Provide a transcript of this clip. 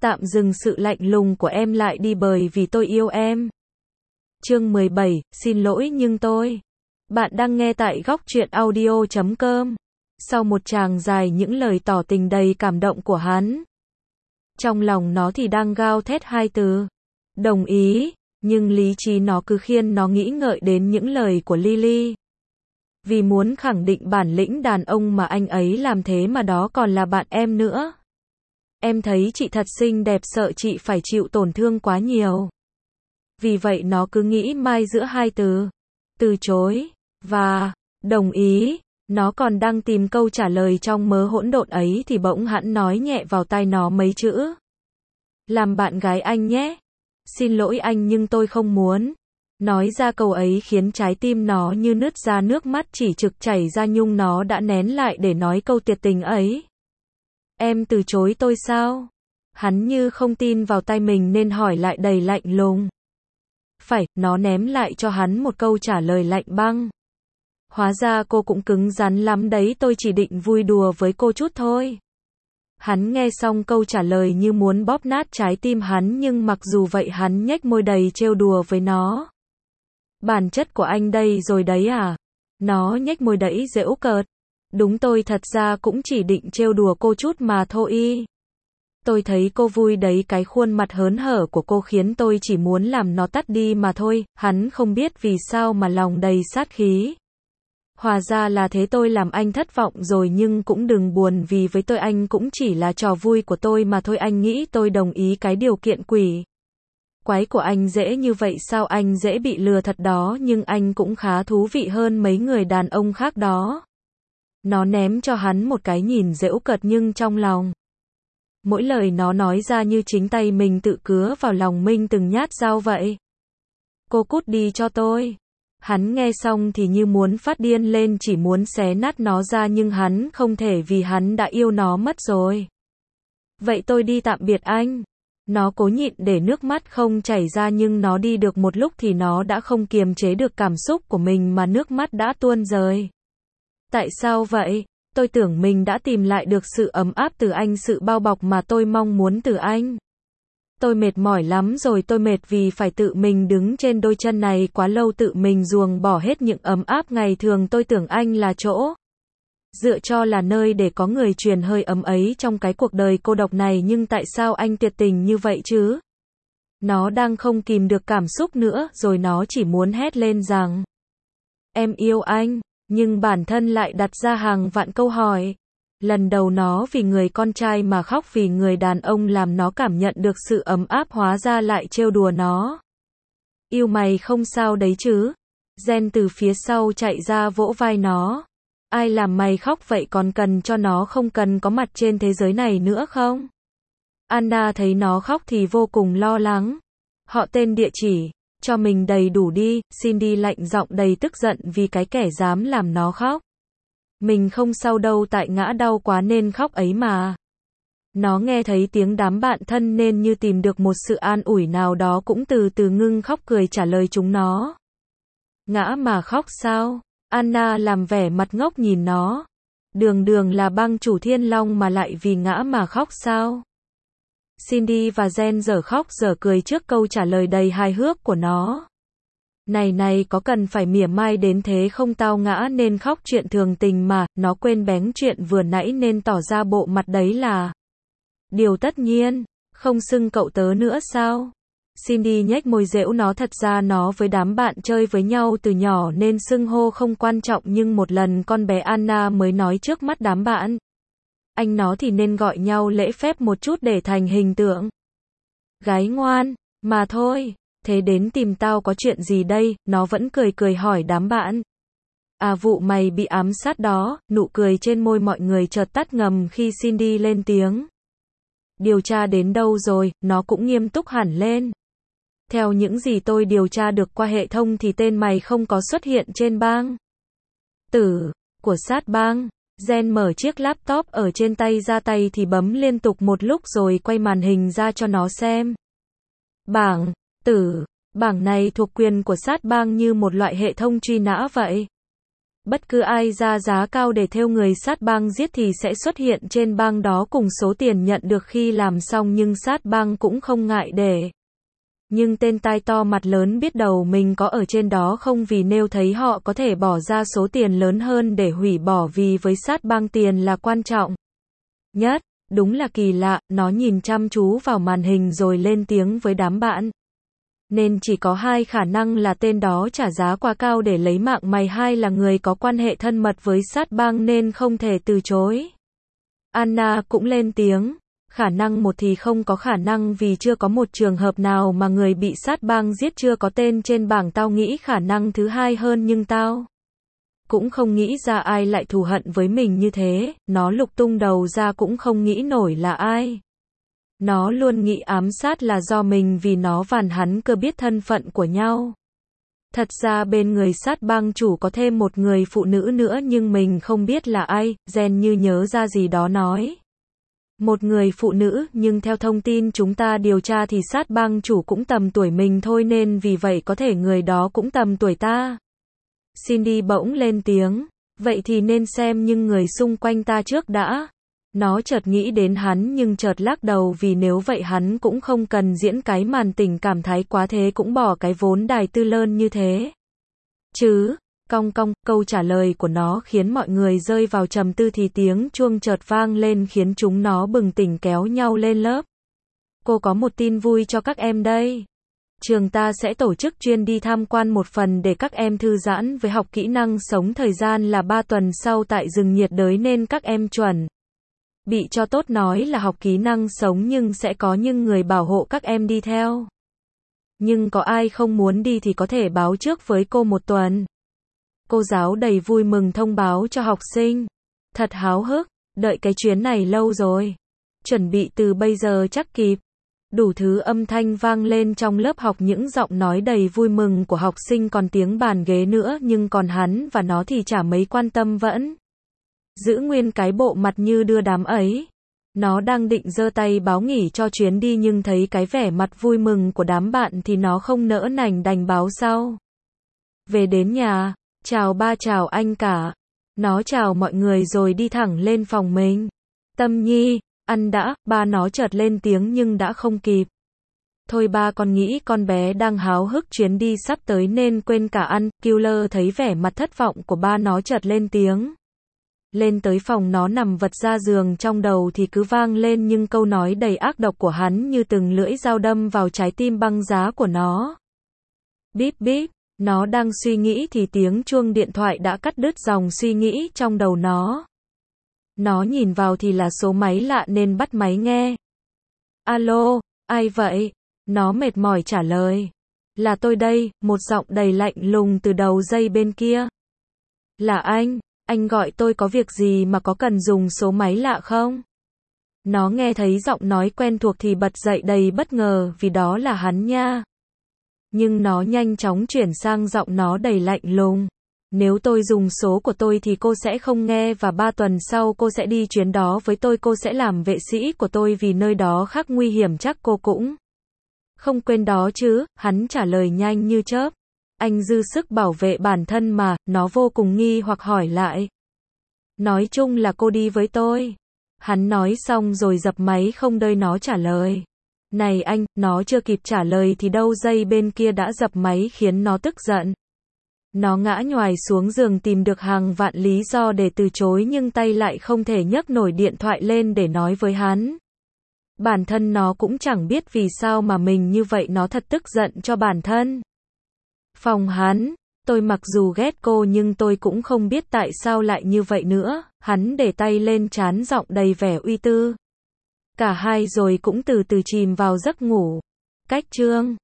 Tạm dừng sự lạnh lùng của em lại đi bởi vì tôi yêu em. Chương 17, xin lỗi nhưng tôi. Bạn đang nghe tại góc truyện audio.com. Sau một tràng dài những lời tỏ tình đầy cảm động của hắn, trong lòng nó thì đang gào thét hai từ. Đồng ý, nhưng lý trí nó cứ khiêng nó nghĩ ngợi đến những lời của Lily. Vì muốn khẳng định bản lĩnh đàn ông mà anh ấy làm thế mà đó còn là bạn em nữa. Em thấy chị thật xinh đẹp, sợ chị phải chịu tổn thương quá nhiều. Vì vậy nó cứ nghĩ mãi giữa hai từ, từ chối và đồng ý. Nó còn đang tìm câu trả lời trong mớ hỗn độn ấy thì bỗng hắn nói nhẹ vào tai nó mấy chữ. Làm bạn gái anh nhé. Xin lỗi anh nhưng tôi không muốn. Nói ra câu ấy khiến trái tim nó như nứt ra, nước mắt chỉ trực chảy ra nhưng nó đã nén lại để nói câu tuyệt tình ấy. Em từ chối tôi sao? Hắn như không tin vào tai mình nên hỏi lại đầy lạnh lùng. Phải, nó ném lại cho hắn một câu trả lời lạnh băng. Hóa ra cô cũng cứng rắn lắm đấy, tôi chỉ định vui đùa với cô chút thôi. Hắn nghe xong câu trả lời như muốn bóp nát trái tim hắn, nhưng mặc dù vậy hắn nhếch môi đầy trêu đùa với nó. Bản chất của anh đây rồi đấy à? Nó nhếch môi đẫy giễu cợt. Đúng, tôi thật ra cũng chỉ định trêu đùa cô chút mà thôi. Tôi thấy cô vui đấy, cái khuôn mặt hớn hở của cô khiến tôi chỉ muốn làm nó tắt đi mà thôi. Hắn không biết vì sao mà lòng đầy sát khí. Hóa ra là thế, tôi làm anh thất vọng rồi, nhưng cũng đừng buồn vì với tôi anh cũng chỉ là trò vui của tôi mà thôi. Anh nghĩ tôi đồng ý cái điều kiện quỷ quái của anh dễ như vậy sao? Anh dễ bị lừa thật đó, nhưng anh cũng khá thú vị hơn mấy người đàn ông khác đó. Nó ném cho hắn một cái nhìn giễu cợt nhưng trong lòng, mỗi lời nó nói ra như chính tay mình tự cứa vào lòng mình từng nhát dao vậy. Cô cút đi cho tôi. Hắn nghe xong thì như muốn phát điên lên, chỉ muốn xé nát nó ra, nhưng hắn không thể vì hắn đã yêu nó mất rồi. Vậy tôi đi tạm biệt anh. Nó cố nhịn để nước mắt không chảy ra, nhưng nó đi được một lúc thì nó đã không kiềm chế được cảm xúc của mình mà nước mắt đã tuôn rơi. Tại sao vậy? Tôi tưởng mình đã tìm lại được sự ấm áp từ anh, sự bao bọc mà tôi mong muốn từ anh. Tôi mệt mỏi lắm rồi, tôi mệt vì phải tự mình đứng trên đôi chân này quá lâu, tự mình ruồng bỏ hết những ấm áp ngày thường. Tôi tưởng anh là chỗ dựa, cho là nơi để có người truyền hơi ấm ấy trong cái cuộc đời cô độc này, nhưng tại sao anh tuyệt tình như vậy chứ? Nó đang không kìm được cảm xúc nữa rồi, nó chỉ muốn hét lên rằng em yêu anh, nhưng bản thân lại đặt ra hàng vạn câu hỏi. Lần đầu nó vì người con trai mà khóc, vì người đàn ông làm nó cảm nhận được sự ấm áp, hóa ra lại trêu đùa nó. Yêu mày không sao đấy chứ? Jen từ phía sau chạy ra vỗ vai nó. Ai làm mày khóc vậy, còn cần cho nó không cần có mặt trên thế giới này nữa không? Anna thấy nó khóc thì vô cùng lo lắng. Họ, tên, địa chỉ, cho mình đầy đủ đi. Cindy lạnh giọng đầy tức giận vì cái kẻ dám làm nó khóc. Mình không sao đâu, tại ngã đau quá nên khóc ấy mà. Nó nghe thấy tiếng đám bạn thân nên như tìm được một sự an ủi nào đó, cũng từ từ ngưng khóc, cười trả lời chúng nó. Ngã mà khóc sao? Anna làm vẻ mặt ngốc nhìn nó. Đường đường là bang chủ Thiên Long mà lại vì ngã mà khóc sao? Cindy và Jen dở khóc dở cười trước câu trả lời đầy hài hước của nó. Này, có cần phải mỉa mai đến thế không? Tao ngã nên khóc, chuyện thường tình mà. Nó quên bén chuyện vừa nãy nên tỏ ra bộ mặt đấy là điều tất nhiên. Không xưng cậu tớ nữa sao? Cindy nhếch môi giễu nó. Thật ra nó với đám bạn chơi với nhau từ nhỏ nên xưng hô không quan trọng, nhưng một lần con bé Anna mới nói trước mắt đám bạn anh nó thì nên gọi nhau lễ phép một chút để thành hình tượng gái ngoan mà thôi. Thế đến tìm tao có chuyện gì đây? Nó vẫn cười cười hỏi đám bạn. À, vụ mày bị ám sát đó. Nụ cười trên môi mọi người chợt tắt ngầm khi Cindy lên tiếng. Điều tra đến đâu rồi? Nó cũng nghiêm túc hẳn lên. Theo những gì tôi điều tra được qua hệ thống thì tên mày không có xuất hiện trên bảng tử của sát bang. Jen mở chiếc laptop ở trên tay ra, tay thì bấm liên tục một lúc rồi quay màn hình ra cho nó xem. Bảng tử, bảng này thuộc quyền của sát bang như một loại hệ thống truy nã vậy. Bất cứ ai ra giá cao để thêu người sát bang giết thì sẽ xuất hiện trên bang đó cùng số tiền nhận được khi làm xong, nhưng sát bang cũng không ngại để. Nhưng tên tai to mặt lớn biết đầu mình có ở trên đó không, vì nếu thấy họ có thể bỏ ra số tiền lớn hơn để hủy bỏ, vì với sát bang tiền là quan trọng nhất. Đúng là kỳ lạ, nó nhìn chăm chú vào màn hình rồi lên tiếng với đám bạn. Nên chỉ có hai khả năng là tên đó trả giá quá cao để lấy mạng mày, hai là người có quan hệ thân mật với sát bang nên không thể từ chối. Anna cũng lên tiếng. Khả năng một thì không có khả năng, vì chưa có một trường hợp nào mà người bị sát bang giết chưa có tên trên bảng. Tao nghĩ khả năng thứ hai hơn, nhưng tao cũng không nghĩ ra ai lại thù hận với mình như thế. Nó lục tung đầu ra cũng không nghĩ nổi là ai. Nó luôn nghĩ ám sát là do mình vì nó và hắn cơ biết thân phận của nhau. Thật ra bên người sát bang chủ có thêm một người phụ nữ nữa nhưng mình không biết là ai. Jen như nhớ ra gì đó nói. Một người phụ nữ, nhưng theo thông tin chúng ta điều tra thì sát bang chủ cũng tầm tuổi mình thôi, nên vì vậy có thể người đó cũng tầm tuổi ta. Cindy bỗng lên tiếng. Vậy thì nên xem nhưng người xung quanh ta trước đã. Nó chợt nghĩ đến hắn nhưng chợt lắc đầu, vì nếu vậy hắn cũng không cần diễn cái màn tình cảm thái quá thế, cũng bỏ cái vốn đài tư lớn như thế. Chứ, cong cong, câu trả lời của nó khiến mọi người rơi vào trầm tư thì tiếng chuông chợt vang lên khiến chúng nó bừng tỉnh kéo nhau lên lớp. Cô có một tin vui cho các em đây. Trường ta sẽ tổ chức chuyến đi tham quan một phần để các em thư giãn với học kỹ năng sống, thời gian là 3 tuần sau tại rừng nhiệt đới, nên các em chuẩn bị cho tốt. Nói là học kỹ năng sống nhưng sẽ có những người bảo hộ các em đi theo. Nhưng có ai không muốn đi thì có thể báo trước với cô một tuần. Cô giáo đầy vui mừng thông báo cho học sinh. Thật háo hức, đợi cái chuyến này lâu rồi. Chuẩn bị từ bây giờ chắc kịp. Đủ thứ âm thanh vang lên trong lớp học, những giọng nói đầy vui mừng của học sinh, còn tiếng bàn ghế nữa, nhưng còn hắn và nó thì chả mấy quan tâm, vẫn giữ nguyên cái bộ mặt như đưa đám ấy. Nó đang định giơ tay báo nghỉ cho chuyến đi nhưng thấy cái vẻ mặt vui mừng của đám bạn thì nó không nỡ nành đành báo sau. Về đến nhà, chào ba chào anh cả. Nó chào mọi người rồi đi thẳng lên phòng mình. Tâm Nhi, ăn đã, ba nó chợt lên tiếng nhưng đã không kịp. Thôi ba, con nghĩ con bé đang háo hức chuyến đi sắp tới nên quên cả ăn. Killer thấy vẻ mặt thất vọng của ba nó chợt lên tiếng. Lên tới phòng nó nằm vật ra giường, trong đầu thì cứ vang lên những câu nói đầy ác độc của hắn như từng lưỡi dao đâm vào trái tim băng giá của nó. Bíp bíp, nó đang suy nghĩ thì tiếng chuông điện thoại đã cắt đứt dòng suy nghĩ trong đầu nó. Nó nhìn vào thì là số máy lạ nên bắt máy nghe. Alo, ai vậy? Nó mệt mỏi trả lời. Là tôi đây, một giọng đầy lạnh lùng từ đầu dây bên kia. Là anh gọi tôi có việc gì mà có cần dùng số máy lạ không? Nó nghe thấy giọng nói quen thuộc thì bật dậy đầy bất ngờ vì đó là hắn nha. Nhưng nó nhanh chóng chuyển sang giọng nó đầy lạnh lùng. Nếu tôi dùng số của tôi thì cô sẽ không nghe, và 3 tuần sau cô sẽ đi chuyến đó với tôi, cô sẽ làm vệ sĩ của tôi vì nơi đó khắc nguy hiểm, chắc cô cũng không quên đó chứ, hắn trả lời nhanh như chớp. Anh dư sức bảo vệ bản thân mà, nó vô cùng nghi hoặc hỏi lại. Nói chung là cô đi với tôi. Hắn nói xong rồi dập máy không đợi nó trả lời. Này anh, nó chưa kịp trả lời thì đâu dây bên kia đã dập máy khiến nó tức giận. Nó ngã nhoài xuống giường tìm được hàng vạn lý do để từ chối nhưng tay lại không thể nhấc nổi điện thoại lên để nói với hắn. Bản thân nó cũng chẳng biết vì sao mà mình như vậy, nó thật tức giận cho bản thân. Phòng hắn, tôi mặc dù ghét cô nhưng tôi cũng không biết tại sao lại như vậy nữa. Hắn để tay lên trán, giọng đầy vẻ uy tư. Cả hai rồi cũng từ từ chìm vào giấc ngủ. Cách chương